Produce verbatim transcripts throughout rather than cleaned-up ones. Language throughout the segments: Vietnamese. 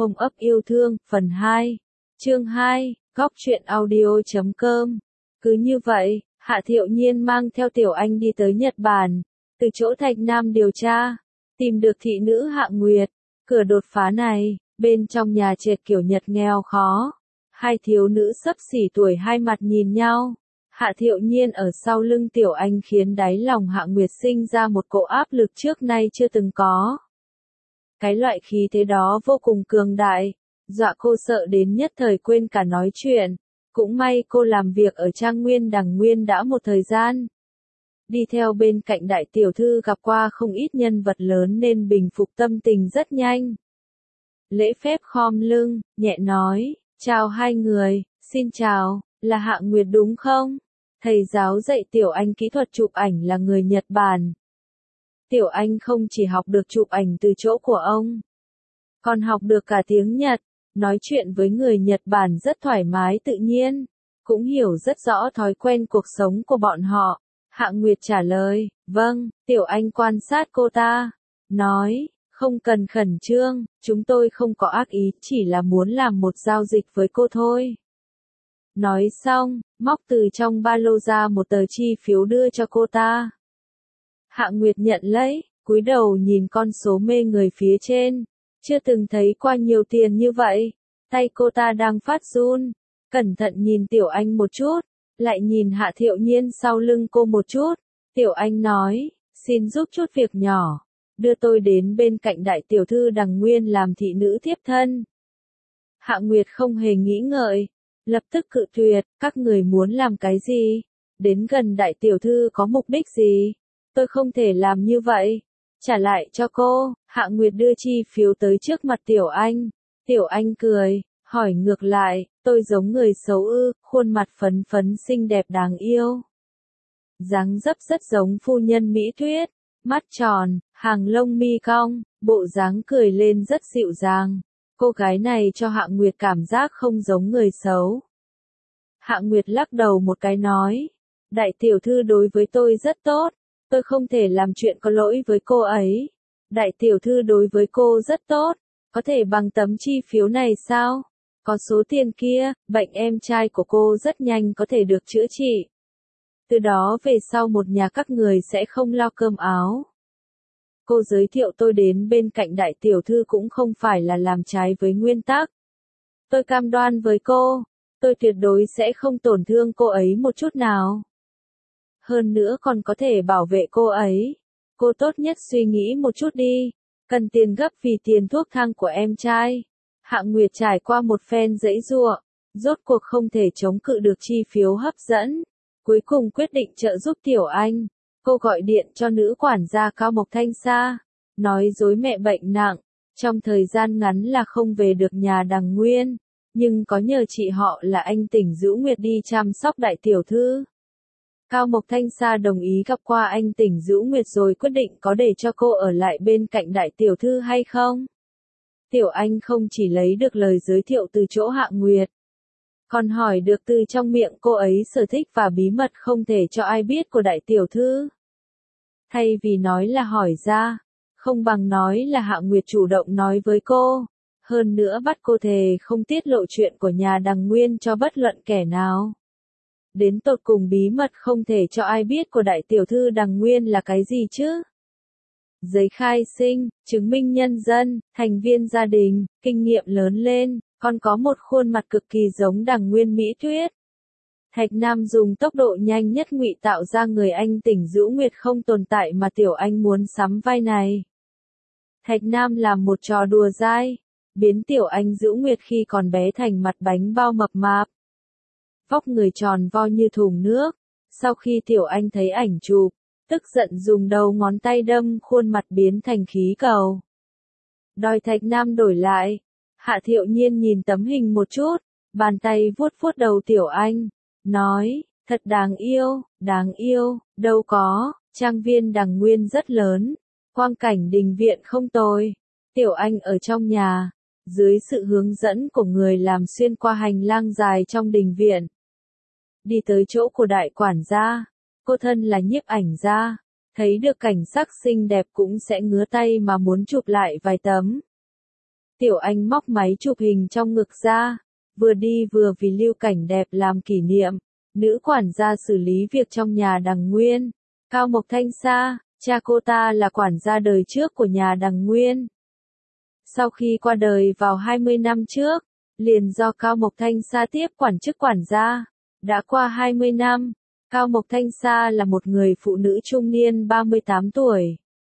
Ôm ấp yêu thương, phần hai. Chương hai, góc truyện audio chấm com. Cứ như vậy, Hạ Thiệu Nhiên mang theo Tiểu Anh đi tới Nhật Bản, từ chỗ Thạch Nam điều tra, tìm được thị nữ Hạ Nguyệt. Cửa đột phá này, bên trong nhà trệt kiểu Nhật nghèo khó. Hai thiếu nữ xấp xỉ tuổi hai mặt nhìn nhau. Hạ Thiệu Nhiên ở sau lưng Tiểu Anh khiến đáy lòng Hạ Nguyệt sinh ra một cỗ áp lực trước nay chưa từng có. Cái loại khí thế đó vô cùng cường đại, dọa cô sợ đến nhất thời quên cả nói chuyện. Cũng may cô làm việc ở Trang Nguyên Đằng Nguyên đã một thời gian. Đi theo bên cạnh đại tiểu thư gặp qua không ít nhân vật lớn nên bình phục tâm tình rất nhanh. Lễ phép khom lưng, nhẹ nói, chào hai người, xin chào, là Hạ Nguyệt đúng không? Thầy giáo dạy Tiểu Anh kỹ thuật chụp ảnh là người Nhật Bản. Tiểu Anh không chỉ học được chụp ảnh từ chỗ của ông, còn học được cả tiếng Nhật, nói chuyện với người Nhật Bản rất thoải mái tự nhiên, cũng hiểu rất rõ thói quen cuộc sống của bọn họ. Hạ Nguyệt trả lời, vâng. Tiểu Anh quan sát cô ta, nói, không cần khẩn trương, chúng tôi không có ác ý, chỉ là muốn làm một giao dịch với cô thôi. Nói xong, móc từ trong ba lô ra một tờ chi phiếu đưa cho cô ta. Hạ Nguyệt nhận lấy, cúi đầu nhìn con số mê người phía trên, chưa từng thấy qua nhiều tiền như vậy. Tay cô ta đang phát run, cẩn thận nhìn Tiểu Anh một chút, lại nhìn Hạ Thiệu Nhiên sau lưng cô một chút. Tiểu Anh nói, xin giúp chút việc nhỏ, đưa tôi đến bên cạnh đại tiểu thư Đằng Nguyên làm thị nữ tiếp thân. Hạ Nguyệt không hề nghĩ ngợi, lập tức cự tuyệt, các người muốn làm cái gì? Đến gần đại tiểu thư có mục đích gì? Tôi không thể làm như vậy. Trả lại cho cô. Hạ Nguyệt đưa chi phiếu tới trước mặt Tiểu Anh. Tiểu Anh cười, hỏi ngược lại, tôi giống người xấu ư? Khuôn mặt phấn phấn xinh đẹp đáng yêu, dáng dấp rất giống phu nhân Mỹ Tuyết, mắt tròn, hàng lông mi cong, bộ dáng cười lên rất dịu dàng. Cô gái này cho Hạ Nguyệt cảm giác không giống người xấu. Hạ Nguyệt lắc đầu một cái nói, đại tiểu thư đối với tôi rất tốt, tôi không thể làm chuyện có lỗi với cô ấy. Đại tiểu thư đối với cô rất tốt, có thể bằng tấm chi phiếu này sao? Có số tiền kia, bệnh em trai của cô rất nhanh có thể được chữa trị. Từ đó về sau một nhà các người sẽ không lo cơm áo. Cô giới thiệu tôi đến bên cạnh đại tiểu thư cũng không phải là làm trái với nguyên tắc. Tôi cam đoan với cô, tôi tuyệt đối sẽ không tổn thương cô ấy một chút nào. Hơn nữa còn có thể bảo vệ cô ấy. Cô tốt nhất suy nghĩ một chút đi, cần tiền gấp vì tiền thuốc thang của em trai. Hạ Nguyệt trải qua một phen giãy giụa, rốt cuộc không thể chống cự được chi phiếu hấp dẫn. Cuối cùng quyết định trợ giúp Tiểu Anh. Cô gọi điện cho nữ quản gia Cao Mộc Thanh Sa, nói dối mẹ bệnh nặng, trong thời gian ngắn là không về được nhà Đằng Nguyên, nhưng có nhờ chị họ là anh Tỉnh Dữu Nguyệt đi chăm sóc đại tiểu thư. Cao Mộc Thanh Sa đồng ý gặp qua anh Tỉnh Dữu Nguyệt rồi quyết định có để cho cô ở lại bên cạnh đại tiểu thư hay không. Tiểu Anh không chỉ lấy được lời giới thiệu từ chỗ Hạ Nguyệt, còn hỏi được từ trong miệng cô ấy sở thích và bí mật không thể cho ai biết của đại tiểu thư. Thay vì nói là hỏi ra, không bằng nói là Hạ Nguyệt chủ động nói với cô, hơn nữa bắt cô thề không tiết lộ chuyện của nhà Đằng Nguyên cho bất luận kẻ nào. Đến tột cùng bí mật không thể cho ai biết của đại tiểu thư Đằng Nguyên là cái gì chứ? Giấy khai sinh, chứng minh nhân dân, thành viên gia đình, kinh nghiệm lớn lên, còn có một khuôn mặt cực kỳ giống Đằng Nguyên Mỹ Tuyết. Thạch Nam dùng tốc độ nhanh nhất ngụy tạo ra người anh Tỉnh Dữu Nguyệt không tồn tại mà Tiểu Anh muốn sắm vai này. Thạch Nam làm một trò đùa dai, biến Tiểu Anh Dữu Nguyệt khi còn bé thành mặt bánh bao mập mạp, vóc người tròn vo như thùng nước. Sau khi Tiểu Anh thấy ảnh chụp, tức giận dùng đầu ngón tay đâm khuôn mặt biến thành khí cầu, đòi Thạch Nam đổi lại. Hạ Thiệu Nhiên nhìn tấm hình một chút, bàn tay vuốt vuốt đầu Tiểu Anh, nói, thật đáng yêu, đáng yêu. Đâu có, trang viên Đằng Nguyên rất lớn, quang cảnh đình viện không tồi. Tiểu Anh ở trong nhà, dưới sự hướng dẫn của người làm xuyên qua hành lang dài trong đình viện, đi tới chỗ của đại quản gia. Cô thân là nhiếp ảnh gia, thấy được cảnh sắc xinh đẹp cũng sẽ ngứa tay mà muốn chụp lại vài tấm. Tiểu Anh móc máy chụp hình trong ngực ra, vừa đi vừa vì lưu cảnh đẹp làm kỷ niệm. Nữ quản gia xử lý việc trong nhà Đằng Nguyên. Cao Mộc Thanh Sa, cha cô ta là quản gia đời trước của nhà Đằng Nguyên. Sau khi qua đời vào hai mươi năm trước, liền do Cao Mộc Thanh Sa tiếp quản chức quản gia. Đã qua hai mươi năm, Cao Mộc Thanh Sa là một người phụ nữ trung niên ba mươi tám tuổi.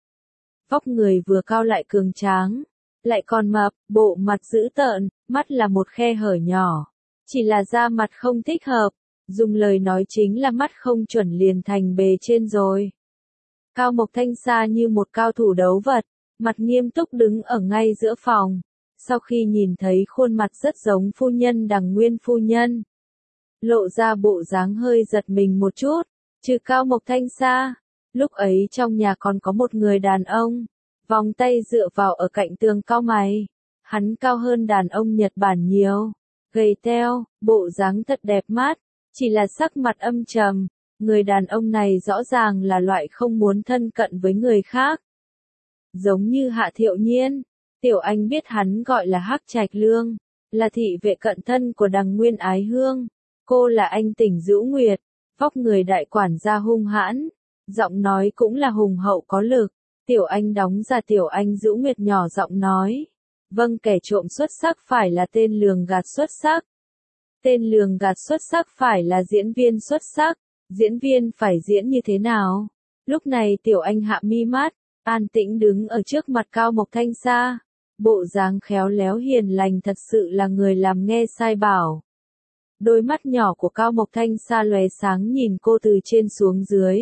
Vóc người vừa cao lại cường tráng, lại còn mập, bộ mặt dữ tợn, mắt là một khe hở nhỏ. Chỉ là da mặt không thích hợp, dùng lời nói chính là mắt không chuẩn liền thành bề trên rồi. Cao Mộc Thanh Sa như một cao thủ đấu vật, mặt nghiêm túc đứng ở ngay giữa phòng. Sau khi nhìn thấy khuôn mặt rất giống phu nhân Đằng Nguyên phu nhân, lộ ra bộ dáng hơi giật mình một chút. Trừ Cao Mộc Thanh Sa, lúc ấy trong nhà còn có một người đàn ông, vòng tay dựa vào ở cạnh tường cau mày. Hắn cao hơn đàn ông Nhật Bản nhiều, gầy teo, bộ dáng thật đẹp mắt, chỉ là sắc mặt âm trầm. Người đàn ông này rõ ràng là loại không muốn thân cận với người khác. Giống như Hạ Thiệu Nhiên, Tiểu Anh biết hắn gọi là Hắc Trạch Lương, là thị vệ cận thân của Đằng Nguyên Ái Hương. Cô là anh Tỉnh Dữu Nguyệt, vóc người đại quản gia hung hãn, giọng nói cũng là hùng hậu có lực. Tiểu Anh đóng ra Tiểu Anh Dữu Nguyệt nhỏ giọng nói, vâng, kẻ trộm xuất sắc phải là tên lường gạt xuất sắc. Tên lường gạt xuất sắc phải là diễn viên xuất sắc. Diễn viên phải diễn như thế nào? Lúc này Tiểu Anh hạ mi mắt, an tĩnh đứng ở trước mặt Cao Mộc Thanh Sa. Bộ dáng khéo léo hiền lành thật sự là người làm nghe sai bảo. Đôi mắt nhỏ của Cao Mộc Thanh Sa lóe sáng nhìn cô từ trên xuống dưới.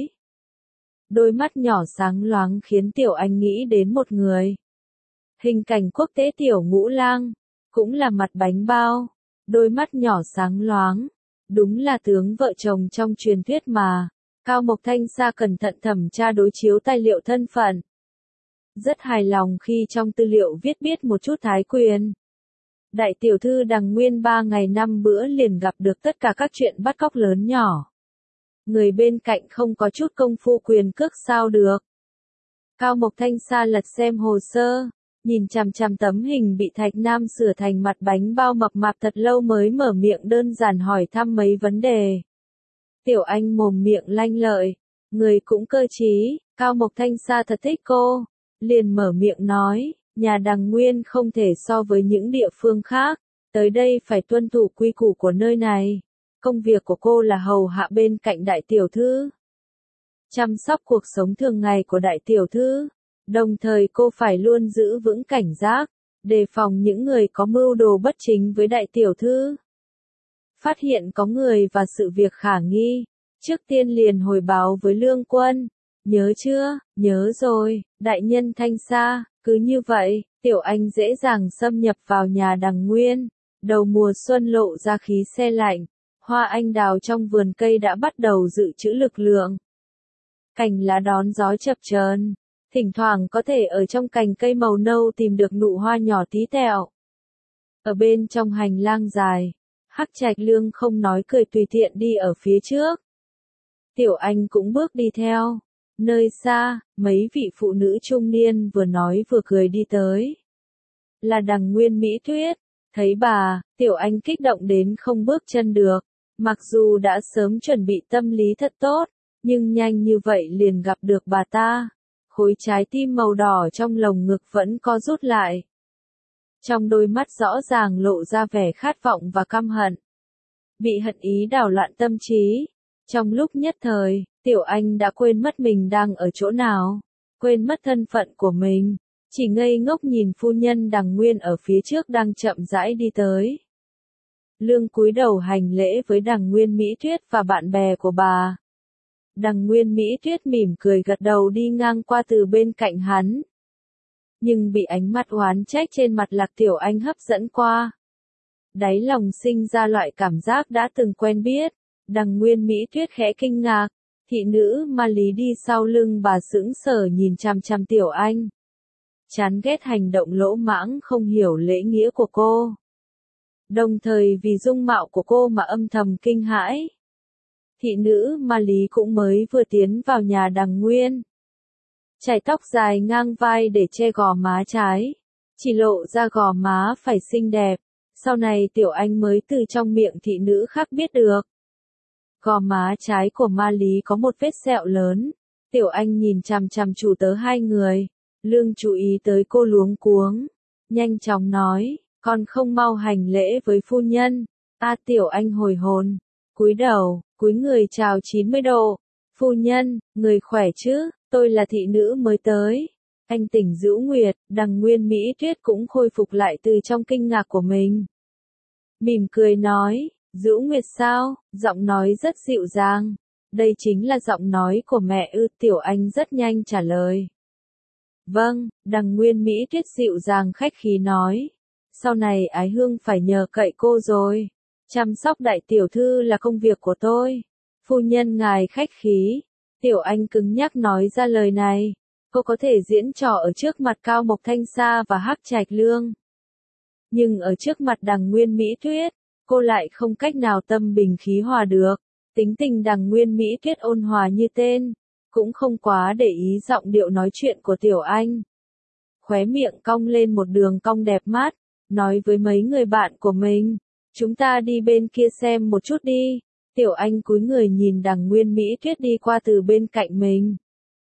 Đôi mắt nhỏ sáng loáng khiến Tiểu Anh nghĩ đến một người. Hình cảnh quốc tế Tiểu Ngũ Lang, cũng là mặt bánh bao, đôi mắt nhỏ sáng loáng. Đúng là tướng vợ chồng trong truyền thuyết mà. Cao Mộc Thanh Sa cẩn thận thẩm tra đối chiếu tài liệu thân phận. Rất hài lòng khi trong tư liệu viết biết một chút thái quyền. Đại tiểu thư Đằng Nguyên ba ngày năm bữa liền gặp được tất cả các chuyện bắt cóc lớn nhỏ. Người bên cạnh không có chút công phu quyền cước sao được. Cao Mộc Thanh Sa lật xem hồ sơ, nhìn chằm chằm tấm hình bị Thạch Nam sửa thành mặt bánh bao mập mạp thật lâu mới mở miệng đơn giản hỏi thăm mấy vấn đề. Tiểu Anh mồm miệng lanh lợi, người cũng cơ trí, Cao Mộc Thanh Sa thật thích cô, liền mở miệng nói, nhà Đằng Nguyên không thể so với những địa phương khác, tới đây phải tuân thủ quy củ của nơi này. Công việc của cô là hầu hạ bên cạnh đại tiểu thư, chăm sóc cuộc sống thường ngày của đại tiểu thư. Đồng thời cô phải luôn giữ vững cảnh giác, đề phòng những người có mưu đồ bất chính với đại tiểu thư. Phát hiện có người và sự việc khả nghi, trước tiên liền hồi báo với Lương Quân. Nhớ chưa? Nhớ rồi, đại nhân Thanh Sa. Cứ như vậy, Tiểu Anh dễ dàng xâm nhập vào nhà Đằng Nguyên. Đầu mùa xuân lộ ra khí se lạnh, hoa anh đào trong vườn cây đã bắt đầu dự trữ lực lượng. Cành lá đón gió chập chờn. Thỉnh thoảng có thể ở trong cành cây màu nâu tìm được nụ hoa nhỏ tí tẹo. Ở bên trong hành lang dài, Hắc Trạch Lương không nói cười tùy tiện đi ở phía trước. Tiểu Anh cũng bước đi theo. Nơi xa, mấy vị phụ nữ trung niên vừa nói vừa cười đi tới. Là Đằng Nguyên Mỹ Tuyết. Thấy bà, Tiểu Anh kích động đến không bước chân được. Mặc dù đã sớm chuẩn bị tâm lý thật tốt, nhưng nhanh như vậy liền gặp được bà ta. Khối trái tim màu đỏ trong lồng ngực vẫn co rút lại. Trong đôi mắt rõ ràng lộ ra vẻ khát vọng và căm hận. Bị hận ý đảo loạn tâm trí. Trong lúc nhất thời, Tiểu Anh đã quên mất mình đang ở chỗ nào, quên mất thân phận của mình, chỉ ngây ngốc nhìn phu nhân Đằng Nguyên ở phía trước đang chậm rãi đi tới. Lương cúi đầu hành lễ với Đằng Nguyên Mỹ Tuyết và bạn bè của bà. Đằng Nguyên Mỹ Tuyết mỉm cười gật đầu đi ngang qua từ bên cạnh hắn. Nhưng bị ánh mắt oán trách trên mặt Lạc Tiểu Anh hấp dẫn qua. Đáy lòng sinh ra loại cảm giác đã từng quen biết. Đằng Nguyên Mỹ Tuyết khẽ kinh ngạc. Thị nữ Ma Lý đi sau lưng bà sững sờ nhìn chằm chằm Tiểu Anh. Chán ghét hành động lỗ mãng không hiểu lễ nghĩa của cô. Đồng thời vì dung mạo của cô mà âm thầm kinh hãi. Thị nữ Ma Lý cũng mới vừa tiến vào nhà Đằng Nguyên. Chải tóc dài ngang vai để che gò má trái. chỉ lộ ra gò má phải xinh đẹp. Sau này Tiểu Anh mới từ trong miệng thị nữ khác biết được. Gò má trái của Ma Lý có một vết sẹo lớn. Tiểu Anh nhìn chằm chằm chủ tớ hai người. Lương chú ý tới cô luống cuống. Nhanh chóng nói, con không mau hành lễ với phu nhân. A Tiểu Anh hồi hồn. Cúi đầu, cúi người chào chín mươi độ. Phu nhân, người khỏe chứ, tôi là thị nữ mới tới. Anh tỉnh Dữu Nguyệt, đằng Nguyên Mỹ Tuyết cũng khôi phục lại từ trong kinh ngạc của mình. Mỉm cười nói, Dữu Nguyệt sao, giọng nói rất dịu dàng. Đây chính là giọng nói của mẹ ư. Tiểu Anh rất nhanh trả lời. Vâng, đằng Nguyên Mỹ Tuyết dịu dàng khách khí nói. Sau này Ái Hương phải nhờ cậy cô rồi. Chăm sóc đại tiểu thư là công việc của tôi. Phu nhân ngài khách khí. Tiểu Anh cứng nhắc nói ra lời này. Cô có thể diễn trò ở trước mặt Cao Mộc Thanh Sa và Hắc Trạch Lương. Nhưng ở trước mặt đằng Nguyên Mỹ Tuyết, cô lại không cách nào tâm bình khí hòa được. Tính tình đằng Nguyên Mỹ Tuyết ôn hòa như tên, cũng không quá để ý giọng điệu nói chuyện của Tiểu Anh. Khóe miệng cong lên một đường cong đẹp mắt, nói với mấy người bạn của mình, chúng ta đi bên kia xem một chút đi. Tiểu Anh cúi người nhìn đằng Nguyên Mỹ Tuyết đi qua từ bên cạnh mình.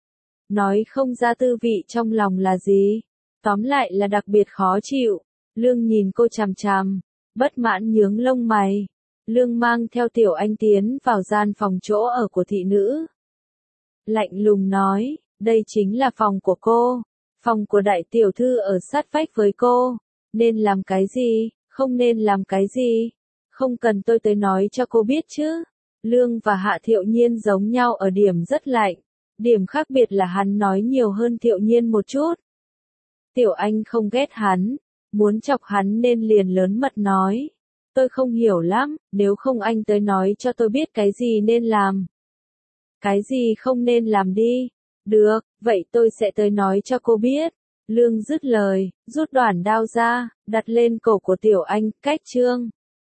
Nói không ra tư vị trong lòng là gì. Tóm lại là đặc biệt khó chịu. Lương nhìn cô chằm chằm, bất mãn nhướng lông mày. Lương mang theo Tiểu Anh tiến vào gian phòng chỗ ở của thị nữ. Lạnh lùng nói, đây chính là phòng của cô. Phòng của đại tiểu thư ở sát vách với cô. Nên làm cái gì, không nên làm cái gì. Không cần tôi tới nói cho cô biết chứ. Lương và Hạ Thiệu Nhiên giống nhau ở điểm rất lạnh. Điểm khác biệt là hắn nói nhiều hơn Thiệu Nhiên một chút. Tiểu Anh không ghét hắn. Muốn chọc hắn nên liền lớn mật nói. Tôi không hiểu lắm, nếu không anh tới nói cho tôi biết cái gì nên làm. Cái gì không nên làm đi. Được, vậy tôi sẽ tới nói cho cô biết. Lương dứt lời, rút đoản đao ra, đặt lên cổ của Tiểu Anh, cách chương.